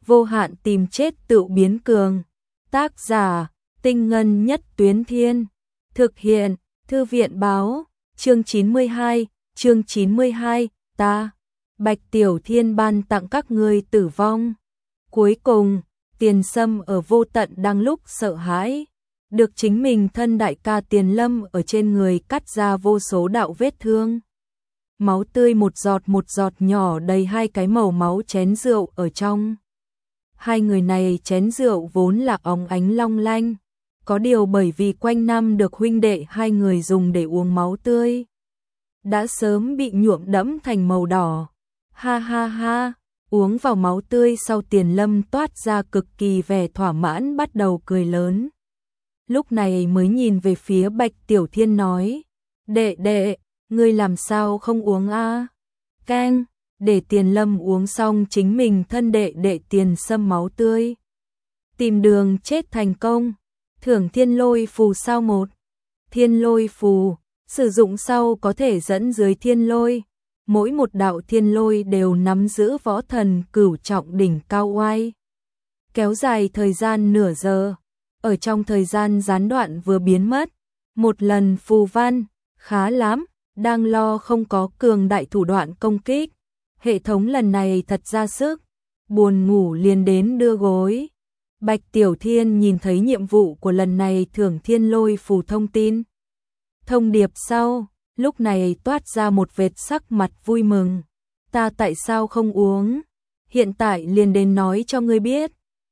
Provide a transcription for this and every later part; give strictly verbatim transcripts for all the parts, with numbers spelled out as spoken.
vô hạn tìm chết tự biến cường. Tác giả, Tinh Ngân Nhất Tuyến Thiên. Thực hiện, Thư viện Báo. Chương chín mươi hai, chương chín mươi hai, ta, Bạch Tiểu Thiên ban tặng các ngươi tử vong. Cuối cùng, Tiền Sâm ở vô tận đang lúc sợ hãi, được chính mình thân đại ca Tiền Lâm ở trên người cắt ra vô số đạo vết thương. Máu tươi một giọt một giọt nhỏ đầy hai cái màu máu chén rượu ở trong. Hai người này chén rượu vốn là óng ánh long lanh, có điều bởi vì quanh năm được huynh đệ hai người dùng để uống máu tươi, đã sớm bị nhuộm đẫm thành màu đỏ. Ha ha ha, uống vào máu tươi sau Tiền Lâm toát ra cực kỳ vẻ thỏa mãn bắt đầu cười lớn. Lúc này mới nhìn về phía Bạch Tiểu Thiên nói, đệ đệ, ngươi làm sao không uống a? Keng, để Tiền Lâm uống xong chính mình thân đệ đệ Tiền Sâm máu tươi. Tìm đường chết thành công, thưởng thiên lôi phù sao một. Thiên lôi phù, sử dụng sau có thể dẫn dưới thiên lôi. Mỗi một đạo thiên lôi đều nắm giữ võ thần cửu trọng đỉnh cao oai. Kéo dài thời gian nửa giờ, ở trong thời gian gián đoạn vừa biến mất. Một lần phù văn, khá lắm, đang lo không có cường đại thủ đoạn công kích. Hệ thống lần này thật ra sức, buồn ngủ liền đến đưa gối. Bạch Tiểu Thiên nhìn thấy nhiệm vụ của lần này thưởng thiên lôi phù thông tin. Thông điệp sau, lúc này toát ra một vệt sắc mặt vui mừng. Ta tại sao không uống? Hiện tại liền đến nói cho ngươi biết.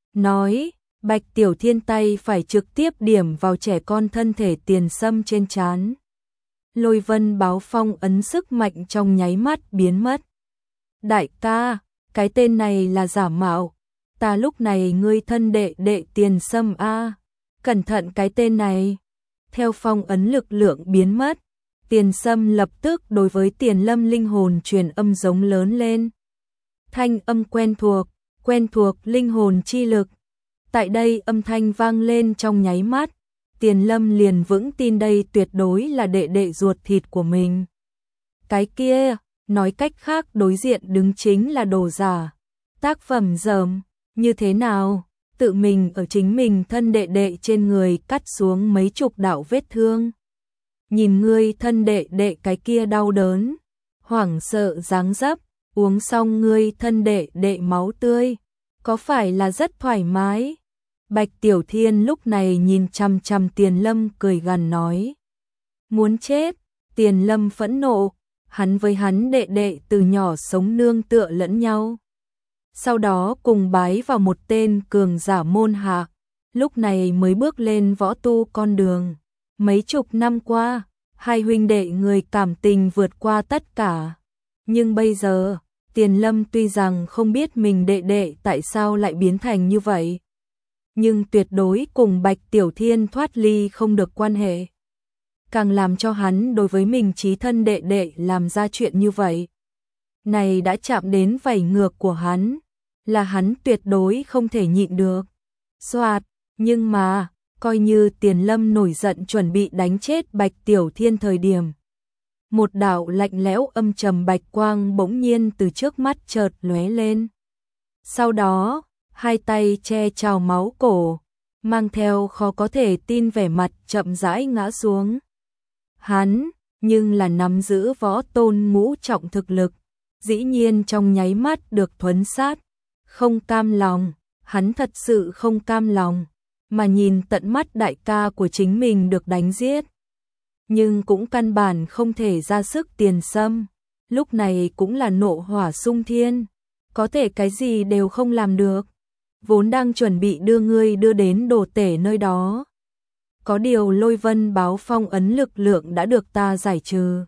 Nói, Bạch Tiểu Thiên tay phải trực tiếp điểm vào trẻ con thân thể Tiền Sâm trên trán. Lôi vân báo phong ấn sức mạnh trong nháy mắt biến mất. Đại ca, cái tên này là giả mạo. Ta lúc này ngươi thân đệ đệ Tiền Sâm a, cẩn thận cái tên này. Theo phong ấn lực lượng biến mất, Tiền Sâm lập tức đối với Tiền Lâm linh hồn truyền âm giống lớn lên. Thanh âm quen thuộc, quen thuộc linh hồn chi lực. Tại đây âm thanh vang lên trong nháy mắt, Tiền Lâm liền vững tin đây tuyệt đối là đệ đệ ruột thịt của mình. Cái kia, nói cách khác đối diện đứng chính là đồ giả. Tác phẩm dởm, như thế nào? Tự mình ở chính mình thân đệ đệ trên người cắt xuống mấy chục đạo vết thương. Nhìn ngươi thân đệ đệ cái kia đau đớn, hoảng sợ dáng dấp, uống xong ngươi thân đệ đệ máu tươi, có phải là rất thoải mái? Bạch Tiểu Thiên lúc này nhìn chằm chằm Tiền Lâm cười gằn nói. Muốn chết, Tiền Lâm phẫn nộ, hắn với hắn đệ đệ từ nhỏ sống nương tựa lẫn nhau. Sau đó cùng bái vào một tên cường giả môn hạ, lúc này mới bước lên võ tu con đường. Mấy chục năm qua, hai huynh đệ người cảm tình vượt qua tất cả. Nhưng bây giờ, Tiền Lâm tuy rằng không biết mình đệ đệ tại sao lại biến thành như vậy, nhưng tuyệt đối cùng Bạch Tiểu Thiên thoát ly không được quan hệ. Càng làm cho hắn đối với mình chí thân đệ đệ làm ra chuyện như vậy. Này đã chạm đến vảy ngược của hắn, là hắn tuyệt đối không thể nhịn được. Soạt, nhưng mà, coi như Tiền Lâm nổi giận chuẩn bị đánh chết Bạch Tiểu Thiên thời điểm. Một đạo lạnh lẽo âm trầm bạch quang bỗng nhiên từ trước mắt chợt lóe lên. Sau đó, hai tay che trào máu cổ, mang theo khó có thể tin vẻ mặt chậm rãi ngã xuống. Hắn, nhưng là nắm giữ võ tôn ngũ trọng thực lực, dĩ nhiên trong nháy mắt được thuấn sát. Không cam lòng, hắn thật sự không cam lòng, mà nhìn tận mắt đại ca của chính mình được đánh giết. Nhưng cũng căn bản không thể ra sức Tiền Sâm, lúc này cũng là nộ hỏa xung thiên, có thể cái gì đều không làm được. Vốn đang chuẩn bị đưa ngươi đưa đến đồ tể nơi đó. Có điều lôi vân báo phong ấn lực lượng đã được ta giải trừ.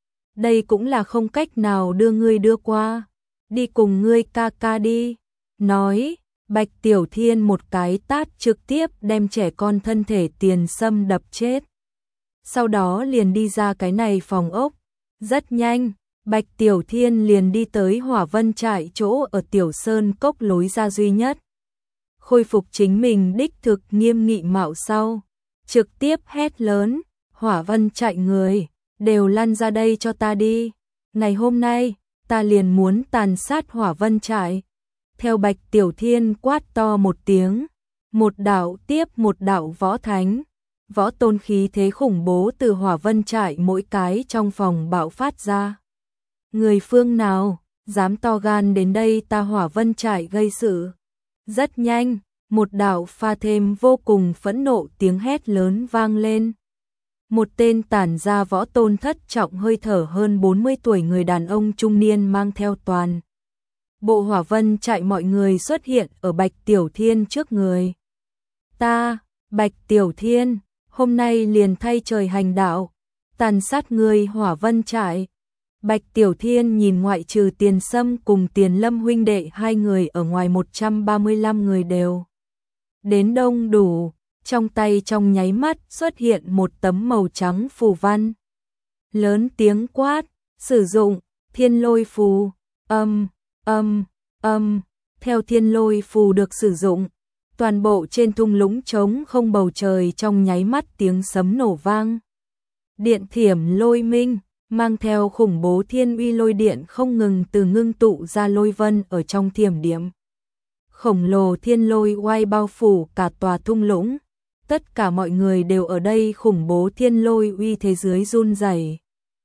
Đây cũng là không cách nào đưa ngươi đưa qua. Đi cùng ngươi ca ca đi. Nói, Bạch Tiểu Thiên một cái tát trực tiếp đem trẻ con thân thể Tiền Sâm đập chết. Sau đó liền đi ra cái này phòng ốc. Rất nhanh, Bạch Tiểu Thiên liền đi tới Hỏa Vân trại chỗ ở Tiểu Sơn cốc lối ra duy nhất. Khôi phục chính mình đích thực nghiêm nghị mạo sau, trực tiếp hét lớn, Hỏa Vân trại người, đều lăn ra đây cho ta đi. Ngày hôm nay, ta liền muốn tàn sát Hỏa Vân trại. Theo Bạch Tiểu Thiên quát to một tiếng, một đạo tiếp một đạo võ thánh, võ tôn khí thế khủng bố từ Hỏa Vân trại mỗi cái trong phòng bạo phát ra. Người phương nào dám to gan đến đây ta Hỏa Vân trại gây sự? Rất nhanh, một đạo pha thêm vô cùng phẫn nộ tiếng hét lớn vang lên. Một tên tản ra võ tôn thất trọng hơi thở hơn bốn mươi tuổi người đàn ông trung niên mang theo toàn bộ Hỏa Vân trại mọi người xuất hiện ở Bạch Tiểu Thiên trước người. Ta, Bạch Tiểu Thiên, hôm nay liền thay trời hành đạo, tàn sát người Hỏa Vân trại. Bạch Tiểu Thiên nhìn ngoại trừ Tiền Sâm cùng Tiền Lâm huynh đệ hai người ở ngoài một trăm ba mươi lăm người đều đến đông đủ, trong tay trong nháy mắt xuất hiện một tấm màu trắng phù văn. Lớn tiếng quát, sử dụng Thiên Lôi phù, âm, âm, âm, theo Thiên Lôi phù được sử dụng, toàn bộ trên thung lũng trống không bầu trời trong nháy mắt tiếng sấm nổ vang. Điện thiểm lôi minh, mang theo khủng bố thiên uy lôi điện không ngừng từ ngưng tụ ra lôi vân ở trong thiểm điểm. Khổng lồ thiên lôi oai bao phủ cả tòa thung lũng, tất cả mọi người đều ở đây khủng bố thiên lôi uy thế dưới run rẩy.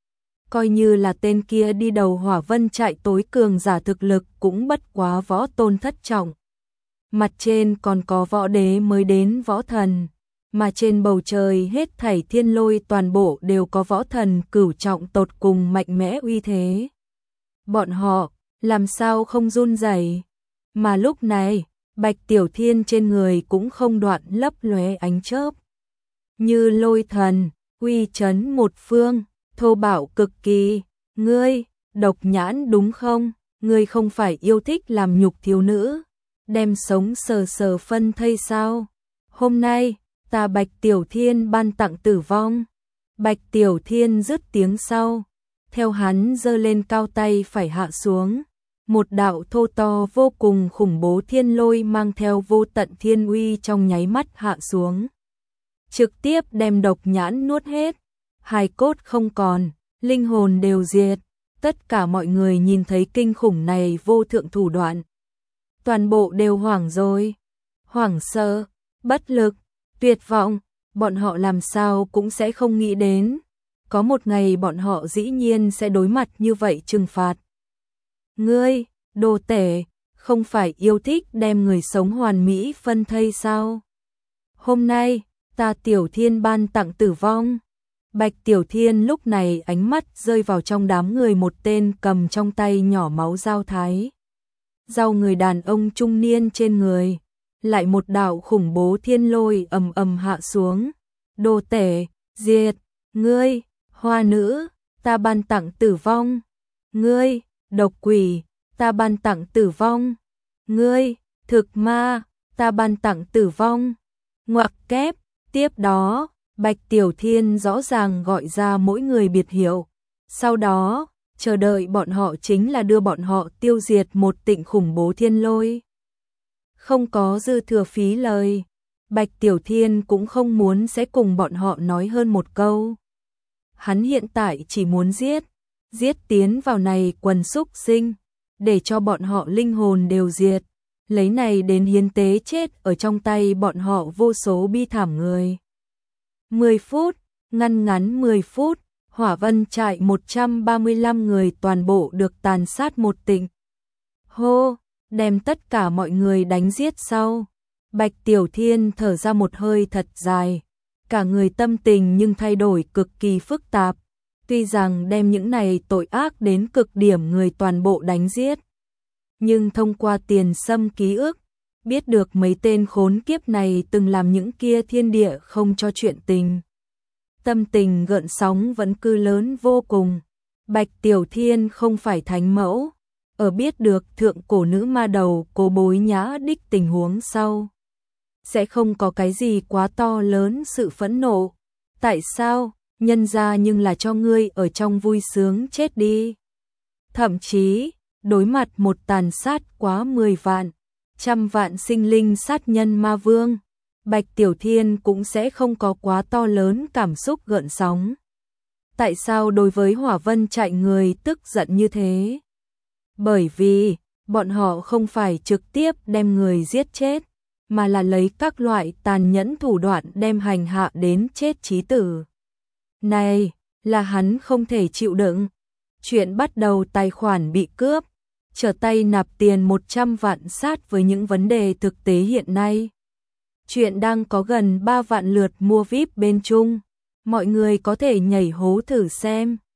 Coi như là tên kia đi đầu Hỏa Vân trại tối cường giả thực lực cũng bất quá võ tôn thất trọng. Mặt trên còn có võ đế mới đến võ thần, mà trên bầu trời hết thảy thiên lôi toàn bộ đều có võ thần cửu trọng tột cùng mạnh mẽ uy thế. Bọn họ làm sao không run rẩy? Mà lúc này, Bạch Tiểu Thiên trên người cũng không đoạn lấp lóe ánh chớp. Như lôi thần, uy chấn một phương, thô bạo cực kỳ. Ngươi, độc nhãn đúng không? Ngươi không phải yêu thích làm nhục thiếu nữ, đem sống sờ sờ phân thây sao? Hôm nay, ta Bạch Tiểu Thiên ban tặng tử vong. Bạch Tiểu Thiên dứt tiếng sau, theo hắn giơ lên cao tay phải hạ xuống. Một đạo thô to vô cùng khủng bố thiên lôi mang theo vô tận thiên uy trong nháy mắt hạ xuống. Trực tiếp đem độc nhãn nuốt hết, hài cốt không còn, linh hồn đều diệt. Tất cả mọi người nhìn thấy kinh khủng này vô thượng thủ đoạn. Toàn bộ đều hoảng rồi, hoảng sợ, bất lực, tuyệt vọng, bọn họ làm sao cũng sẽ không nghĩ đến. Có một ngày bọn họ dĩ nhiên sẽ đối mặt như vậy trừng phạt. Ngươi, đồ tể, không phải yêu thích đem người sống hoàn mỹ phân thây sao? Hôm nay, ta Tiểu Thiên ban tặng tử vong. Bạch Tiểu Thiên lúc này ánh mắt rơi vào trong đám người một tên cầm trong tay nhỏ máu dao thái. Dao người đàn ông trung niên trên người, lại một đạo khủng bố thiên lôi ầm ầm hạ xuống. Đồ tể, diệt, ngươi, hoa nữ, ta ban tặng tử vong. Ngươi, độc quỷ, ta ban tặng tử vong. Ngươi, thực ma, ta ban tặng tử vong. Ngoặc kép, tiếp đó, Bạch Tiểu Thiên rõ ràng gọi ra mỗi người biệt hiệu. Sau đó, chờ đợi bọn họ chính là đưa bọn họ tiêu diệt một tịnh khủng bố thiên lôi. Không có dư thừa phí lời, Bạch Tiểu Thiên cũng không muốn sẽ cùng bọn họ nói hơn một câu. Hắn hiện tại chỉ muốn giết, giết tiến vào này quần súc sinh, để cho bọn họ linh hồn đều diệt, lấy này đến hiến tế chết ở trong tay bọn họ vô số bi thảm người. mười phút, ngăn ngắn mười phút, Hỏa Vân trại một trăm ba mươi lăm người toàn bộ được tàn sát một tịnh. Hô, đem tất cả mọi người đánh giết sau. Bạch Tiểu Thiên thở ra một hơi thật dài, cả người tâm tình nhưng thay đổi cực kỳ phức tạp. Tuy rằng đem những này tội ác đến cực điểm người toàn bộ đánh giết, nhưng thông qua Tiền Sâm ký ức, biết được mấy tên khốn kiếp này từng làm những kia thiên địa không cho chuyện tình. Tâm tình gợn sóng vẫn cứ lớn vô cùng. Bạch Tiểu Thiên không phải thánh mẫu, ở biết được thượng cổ nữ ma đầu Cố Bối Nhã đích tình huống sau, sẽ không có cái gì quá to lớn sự phẫn nộ. Tại sao? Nhân ra nhưng là cho ngươi ở trong vui sướng chết đi. Thậm chí, đối mặt một tàn sát quá mười vạn, trăm vạn sinh linh sát nhân ma vương, Bạch Tiểu Thiên cũng sẽ không có quá to lớn cảm xúc gợn sóng. Tại sao đối với Hỏa Vân trại người tức giận như thế? Bởi vì, bọn họ không phải trực tiếp đem người giết chết, mà là lấy các loại tàn nhẫn thủ đoạn đem hành hạ đến chết chí tử. Này, là hắn không thể chịu đựng. Chuyện bắt đầu tài khoản bị cướp, trở tay nạp tiền một trăm vạn sát với những vấn đề thực tế hiện nay. Chuyện đang có gần ba vạn lượt mua vi ai pi bên Trung, mọi người có thể nhảy hố thử xem.